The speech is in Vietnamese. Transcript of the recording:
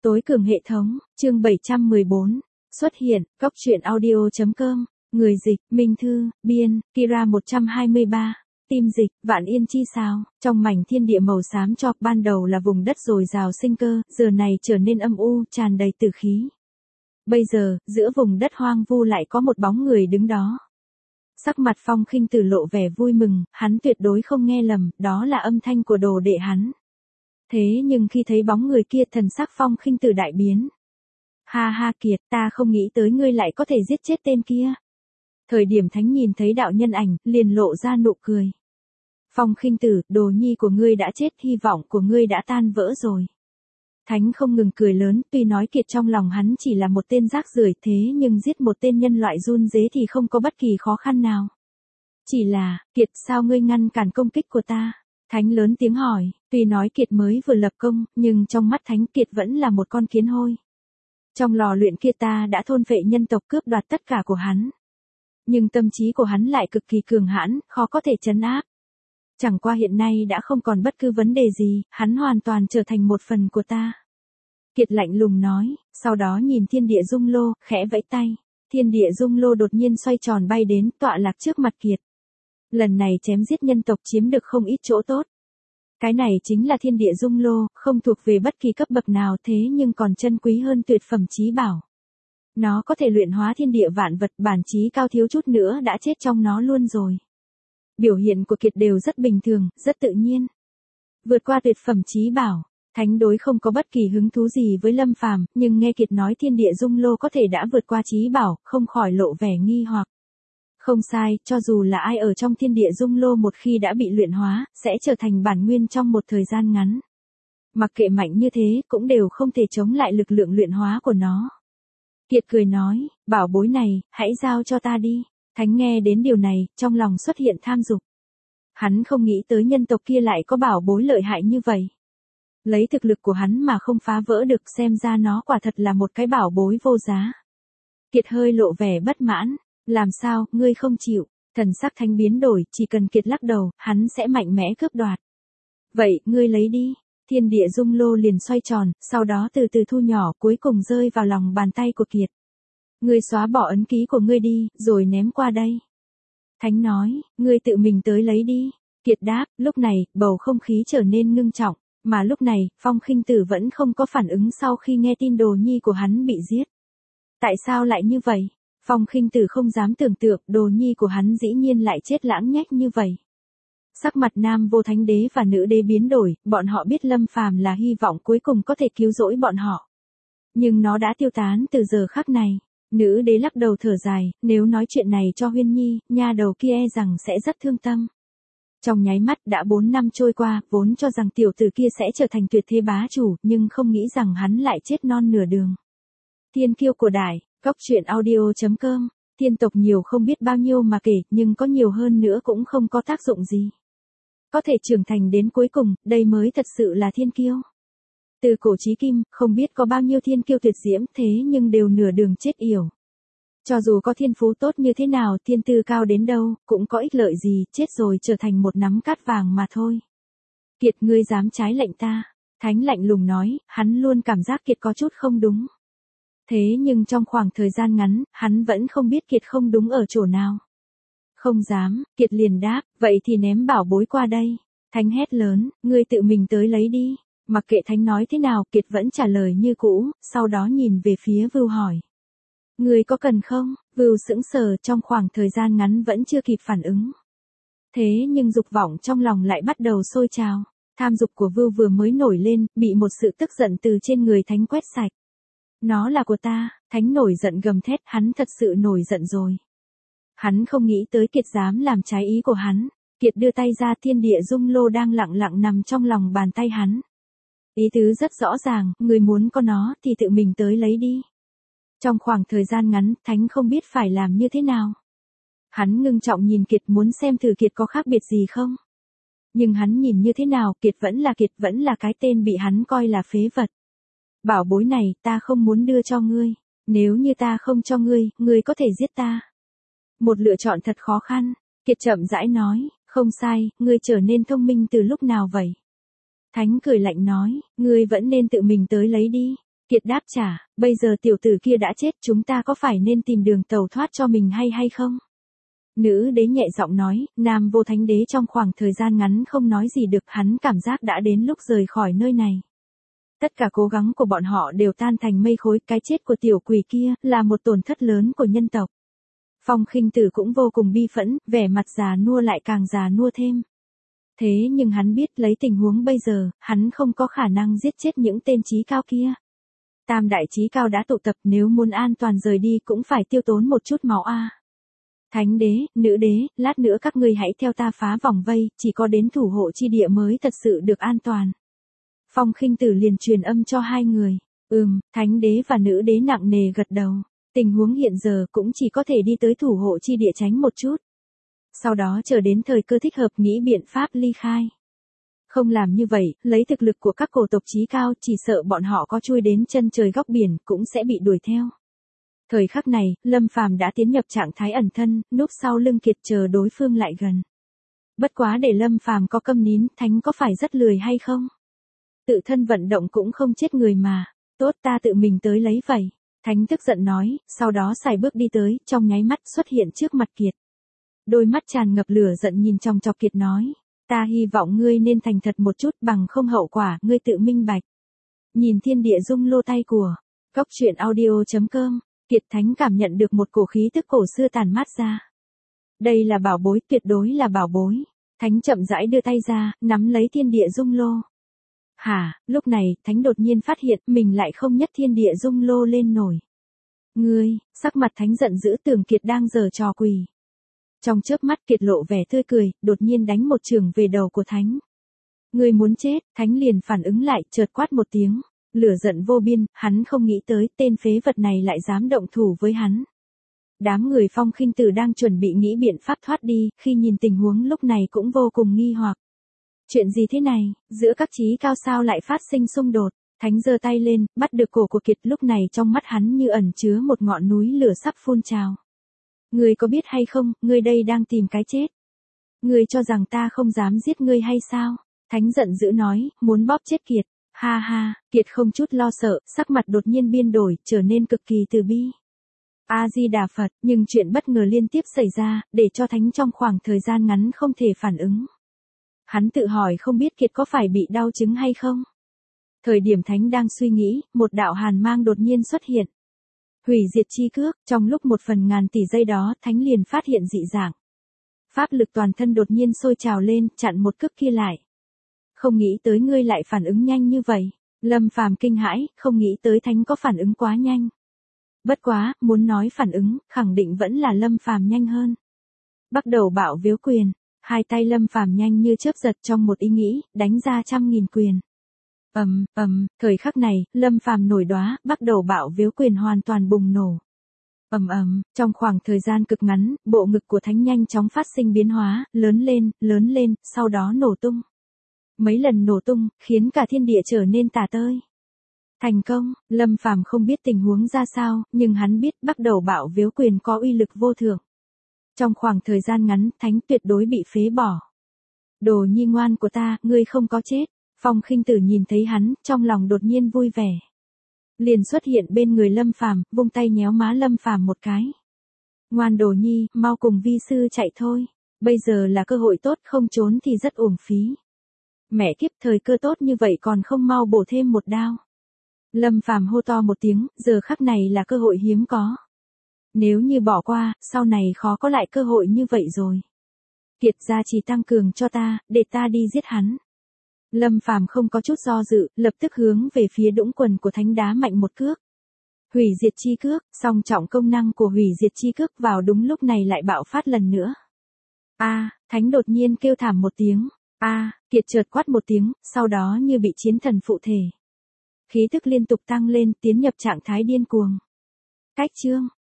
Tối cường hệ thống, chương 714, xuất hiện, Cóc truyện audio.com, người dịch, Minh Thư, biên, Kira 123, tim dịch, Vạn Yên chi sao, trong mảnh thiên địa màu xám cho, ban đầu là vùng đất dồi dào sinh cơ, giờ này trở nên âm u, tràn đầy tử khí. Bây giờ, giữa vùng đất hoang vu lại có một bóng người đứng đó. Sắc mặt Phong Khinh Tử lộ vẻ vui mừng, hắn tuyệt đối không nghe lầm, đó là âm thanh của đồ đệ hắn. Thế nhưng khi thấy bóng người kia, thần sắc Phong Khinh Tử đại biến. Ha ha Kiệt, ta không nghĩ tới ngươi lại có thể giết chết tên kia. Thời điểm Thánh nhìn thấy đạo nhân ảnh, liền lộ ra nụ cười. Phong Khinh Tử, đồ nhi của ngươi đã chết, hy vọng của ngươi đã tan vỡ rồi. Thánh không ngừng cười lớn, tuy nói Kiệt trong lòng hắn chỉ là một tên rác rưởi, thế nhưng giết một tên nhân loại run rế thì không có bất kỳ khó khăn nào. Chỉ là, Kiệt, sao ngươi ngăn cản công kích của ta? Thánh lớn tiếng hỏi, tuy nói Kiệt mới vừa lập công, nhưng trong mắt Thánh Kiệt vẫn là một con kiến hôi. Trong lò luyện kia ta đã thôn phệ nhân tộc, cướp đoạt tất cả của hắn. Nhưng tâm trí của hắn lại cực kỳ cường hãn, khó có thể trấn áp. Chẳng qua hiện nay đã không còn bất cứ vấn đề gì, hắn hoàn toàn trở thành một phần của ta. Kiệt lạnh lùng nói, sau đó nhìn thiên địa dung lô, khẽ vẫy tay. Thiên địa dung lô đột nhiên xoay tròn bay đến, tọa lạc trước mặt Kiệt. Lần này chém giết nhân tộc chiếm được không ít chỗ tốt. Cái này chính là thiên địa dung lô, không thuộc về bất kỳ cấp bậc nào, thế nhưng còn chân quý hơn tuyệt phẩm chí bảo. Nó có thể luyện hóa thiên địa vạn vật, bản chí cao thiếu chút nữa đã chết trong nó luôn rồi. Biểu hiện của Kiệt đều rất bình thường, rất tự nhiên. Vượt qua tuyệt phẩm chí bảo, Thánh đối không có bất kỳ hứng thú gì với Lâm Phàm, nhưng nghe Kiệt nói thiên địa dung lô có thể đã vượt qua chí bảo, không khỏi lộ vẻ nghi hoặc. Không sai, cho dù là ai ở trong thiên địa dung lô một khi đã bị luyện hóa, sẽ trở thành bản nguyên trong một thời gian ngắn. Mặc kệ mạnh như thế, cũng đều không thể chống lại lực lượng luyện hóa của nó. Kiệt cười nói, bảo bối này, hãy giao cho ta đi. Thánh nghe đến điều này, trong lòng xuất hiện tham dục. Hắn không nghĩ tới nhân tộc kia lại có bảo bối lợi hại như vậy. Lấy thực lực của hắn mà không phá vỡ được, xem ra nó quả thật là một cái bảo bối vô giá. Kiệt hơi lộ vẻ bất mãn. Làm sao, ngươi không chịu? Thần sắc Thánh biến đổi, chỉ cần Kiệt lắc đầu, hắn sẽ mạnh mẽ cướp đoạt. Vậy, ngươi lấy đi. Thiên địa dung lô liền xoay tròn, sau đó từ từ thu nhỏ, cuối cùng rơi vào lòng bàn tay của Kiệt. Ngươi xóa bỏ ấn ký của ngươi đi, rồi ném qua đây. Thánh nói, ngươi tự mình tới lấy đi. Kiệt đáp, lúc này, bầu không khí trở nên ngưng trọng, mà lúc này, Phong Khinh Tử vẫn không có phản ứng sau khi nghe tin đồ nhi của hắn bị giết. Tại sao lại như vậy? Phong Khinh Tử không dám tưởng tượng, đồ nhi của hắn dĩ nhiên lại chết lãng nhách như vậy. Sắc mặt Nam Vô Thánh Đế và Nữ Đế biến đổi, bọn họ biết Lâm Phàm là hy vọng cuối cùng có thể cứu rỗi bọn họ. Nhưng nó đã tiêu tán từ giờ khắc này. Nữ Đế lắc đầu thở dài, nếu nói chuyện này cho Huyên Nhi, nha đầu kia e rằng sẽ rất thương tâm. Trong nháy mắt đã 4 năm trôi qua, vốn cho rằng tiểu tử kia sẽ trở thành tuyệt thế bá chủ, nhưng không nghĩ rằng hắn lại chết non nửa đường. Thiên kiêu của Đại, Cóc truyện audio.com, thiên tộc nhiều không biết bao nhiêu mà kể, nhưng có nhiều hơn nữa cũng không có tác dụng gì. Có thể trưởng thành đến cuối cùng, đây mới thật sự là thiên kiêu. Từ cổ chí kim, không biết có bao nhiêu thiên kiêu tuyệt diễm, thế nhưng đều nửa đường chết yểu. Cho dù có thiên phú tốt như thế nào, thiên tư cao đến đâu, cũng có ích lợi gì, chết rồi trở thành một nắm cát vàng mà thôi. Kiệt, ngươi dám trái lệnh ta? Thánh lạnh lùng nói, hắn luôn cảm giác Kiệt có chút không đúng. Thế nhưng trong khoảng thời gian ngắn, hắn vẫn không biết Kiệt không đúng ở chỗ nào. Không dám, Kiệt liền đáp, vậy thì ném bảo bối qua đây. Thánh hét lớn, ngươi tự mình tới lấy đi. Mặc kệ Thánh nói thế nào, Kiệt vẫn trả lời như cũ, sau đó nhìn về phía Vưu hỏi. Ngươi có cần không? Vưu sững sờ, trong khoảng thời gian ngắn vẫn chưa kịp phản ứng. Thế nhưng dục vọng trong lòng lại bắt đầu sôi trào. Tham dục của Vưu vừa mới nổi lên, bị một sự tức giận từ trên người Thánh quét sạch. Nó là của ta. Thánh nổi giận gầm thét, hắn thật sự nổi giận rồi. Hắn không nghĩ tới Kiệt dám làm trái ý của hắn. Kiệt đưa tay ra, thiên địa dung lô đang lặng lặng nằm trong lòng bàn tay hắn. Ý tứ rất rõ ràng, người muốn có nó thì tự mình tới lấy đi. Trong khoảng thời gian ngắn, Thánh không biết phải làm như thế nào. Hắn ngưng trọng nhìn Kiệt, muốn xem thử Kiệt có khác biệt gì không. Nhưng hắn nhìn như thế nào, Kiệt, vẫn là cái tên bị hắn coi là phế vật. Bảo bối này, ta không muốn đưa cho ngươi. Nếu như ta không cho ngươi, ngươi có thể giết ta. Một lựa chọn thật khó khăn. Kiệt chậm rãi nói, không sai, ngươi trở nên thông minh từ lúc nào vậy? Thánh cười lạnh nói, ngươi vẫn nên tự mình tới lấy đi. Kiệt đáp trả, bây giờ tiểu tử kia đã chết, chúng ta có phải nên tìm đường tẩu thoát cho mình hay không? Nữ đế nhẹ giọng nói, Nam Vô Thánh Đế trong khoảng thời gian ngắn không nói gì được, hắn cảm giác đã đến lúc rời khỏi nơi này. Tất cả cố gắng của bọn họ đều tan thành mây khói, cái chết của tiểu quỷ kia là một tổn thất lớn của nhân tộc. Phong Khinh Tử cũng vô cùng bi phẫn, vẻ mặt già nua lại càng già nua thêm. Thế nhưng hắn biết lấy tình huống bây giờ, hắn không có khả năng giết chết những tên trí cao kia. Tam đại trí cao đã tụ tập, nếu muốn an toàn rời đi cũng phải tiêu tốn một chút máu a. Thánh đế, nữ đế, lát nữa các ngươi hãy theo ta phá vòng vây, chỉ có đến thủ hộ chi địa mới thật sự được an toàn. Phong Khinh Tử liền truyền âm cho hai người. Thánh đế và nữ đế nặng nề gật đầu. Tình huống hiện giờ cũng chỉ có thể đi tới thủ hộ chi địa tránh một chút. Sau đó chờ đến thời cơ thích hợp nghĩ biện pháp ly khai. Không làm như vậy, lấy thực lực của các cổ tộc chí cao, chỉ sợ bọn họ có chui đến chân trời góc biển cũng sẽ bị đuổi theo. Thời khắc này, Lâm Phàm đã tiến nhập trạng thái ẩn thân, núp sau lưng Kiệt chờ đối phương lại gần. Bất quá để Lâm Phàm có câm nín, Thánh có phải rất lười hay không? Tự thân vận động cũng không chết người mà. Tốt, ta tự mình tới lấy vậy. Thánh tức giận nói, sau đó sải bước đi tới, trong nháy mắt xuất hiện trước mặt Kiệt. Đôi mắt tràn ngập lửa giận nhìn trong chọc Kiệt nói. Ta hy vọng ngươi nên thành thật một chút, bằng không hậu quả, ngươi tự minh bạch. Nhìn thiên địa dung lô tay của Cốc Truyện Audio.com, Kiệt Thánh cảm nhận được một cổ khí tức cổ xưa tàn mát ra. Đây là bảo bối, tuyệt đối là bảo bối. Thánh chậm rãi đưa tay ra, nắm lấy thiên địa dung lô. Lúc này, Thánh đột nhiên phát hiện mình lại không nhất thiên địa dung lô lên nổi. Ngươi, sắc mặt Thánh giận dữ, tưởng Kiệt đang giở trò quỷ. Trong chớp mắt Kiệt lộ vẻ tươi cười, đột nhiên đánh một chưởng về đầu của Thánh. Ngươi muốn chết, Thánh liền phản ứng lại, chợt quát một tiếng. Lửa giận vô biên, hắn không nghĩ tới tên phế vật này lại dám động thủ với hắn. Đám người Phong Khinh Tử đang chuẩn bị nghĩ biện pháp thoát đi, khi nhìn tình huống lúc này cũng vô cùng nghi hoặc. Chuyện gì thế này, giữa các chí cao sao lại phát sinh xung đột? Thánh giơ tay lên, bắt được cổ của Kiệt, lúc này trong mắt hắn như ẩn chứa một ngọn núi lửa sắp phun trào. Ngươi có biết hay không, ngươi đây đang tìm cái chết. Ngươi cho rằng ta không dám giết ngươi hay sao? Thánh giận dữ nói, muốn bóp chết Kiệt. Kiệt không chút lo sợ, sắc mặt đột nhiên biến đổi, trở nên cực kỳ từ bi. A-di-đà Phật, nhưng chuyện bất ngờ liên tiếp xảy ra, để cho Thánh trong khoảng thời gian ngắn không thể phản ứng. Hắn tự hỏi không biết Kiệt có phải bị đau chứng hay không. Thời điểm Thánh đang suy nghĩ, một đạo hàn mang đột nhiên xuất hiện. Hủy diệt chi cước, trong lúc 1/1000 tỷ giây đó, Thánh liền phát hiện dị dạng. Pháp lực toàn thân đột nhiên sôi trào lên, chặn một cước kia lại. Không nghĩ tới ngươi lại phản ứng nhanh như vậy. Lâm Phàm kinh hãi, không nghĩ tới Thánh có phản ứng quá nhanh. Bất quá, muốn nói phản ứng, khẳng định vẫn là Lâm Phàm nhanh hơn. Bắt đầu bạo viếu quyền, hai tay Lâm Phàm nhanh như chớp giật, trong một ý nghĩ, đánh ra 100.000 quyền. Thời khắc này, Lâm Phàm nổi đóa, bắt đầu bạo viếu quyền hoàn toàn bùng nổ. Trong khoảng thời gian cực ngắn, bộ ngực của Thánh nhanh chóng phát sinh biến hóa, lớn lên, sau đó nổ tung. Mấy lần nổ tung, khiến cả thiên địa trở nên tả tơi. Thành công, Lâm Phàm không biết tình huống ra sao, nhưng hắn biết bắt đầu bạo viếu quyền có uy lực vô thượng. Trong khoảng thời gian ngắn, Thánh tuyệt đối bị phế bỏ. Đồ nhi ngoan của ta, ngươi không có chết. Phong Khinh Tử nhìn thấy hắn, trong lòng đột nhiên vui vẻ. Liền xuất hiện bên người Lâm Phàm, vung tay nhéo má Lâm Phàm một cái. Ngoan đồ nhi, mau cùng vi sư chạy thôi. Bây giờ là cơ hội tốt, không trốn thì rất uổng phí. Mẹ kiếp, thời cơ tốt như vậy còn không mau bổ thêm một đao. Lâm Phàm hô to một tiếng, giờ khắc này là cơ hội hiếm có. Nếu như bỏ qua, sau này khó có lại cơ hội như vậy rồi. Kiệt gia chỉ tăng cường cho ta, để ta đi giết hắn. Lâm Phàm không có chút do dự, lập tức hướng về phía đũng quần của Thánh đá mạnh một cước. Hủy diệt chi cước, song trọng công năng của hủy diệt chi cước vào đúng lúc này lại bạo phát lần nữa. Thánh đột nhiên kêu thảm một tiếng. Kiệt chợt quát một tiếng, sau đó như bị chiến thần phụ thể. Khí tức liên tục tăng lên, tiến nhập trạng thái điên cuồng. Cách chương,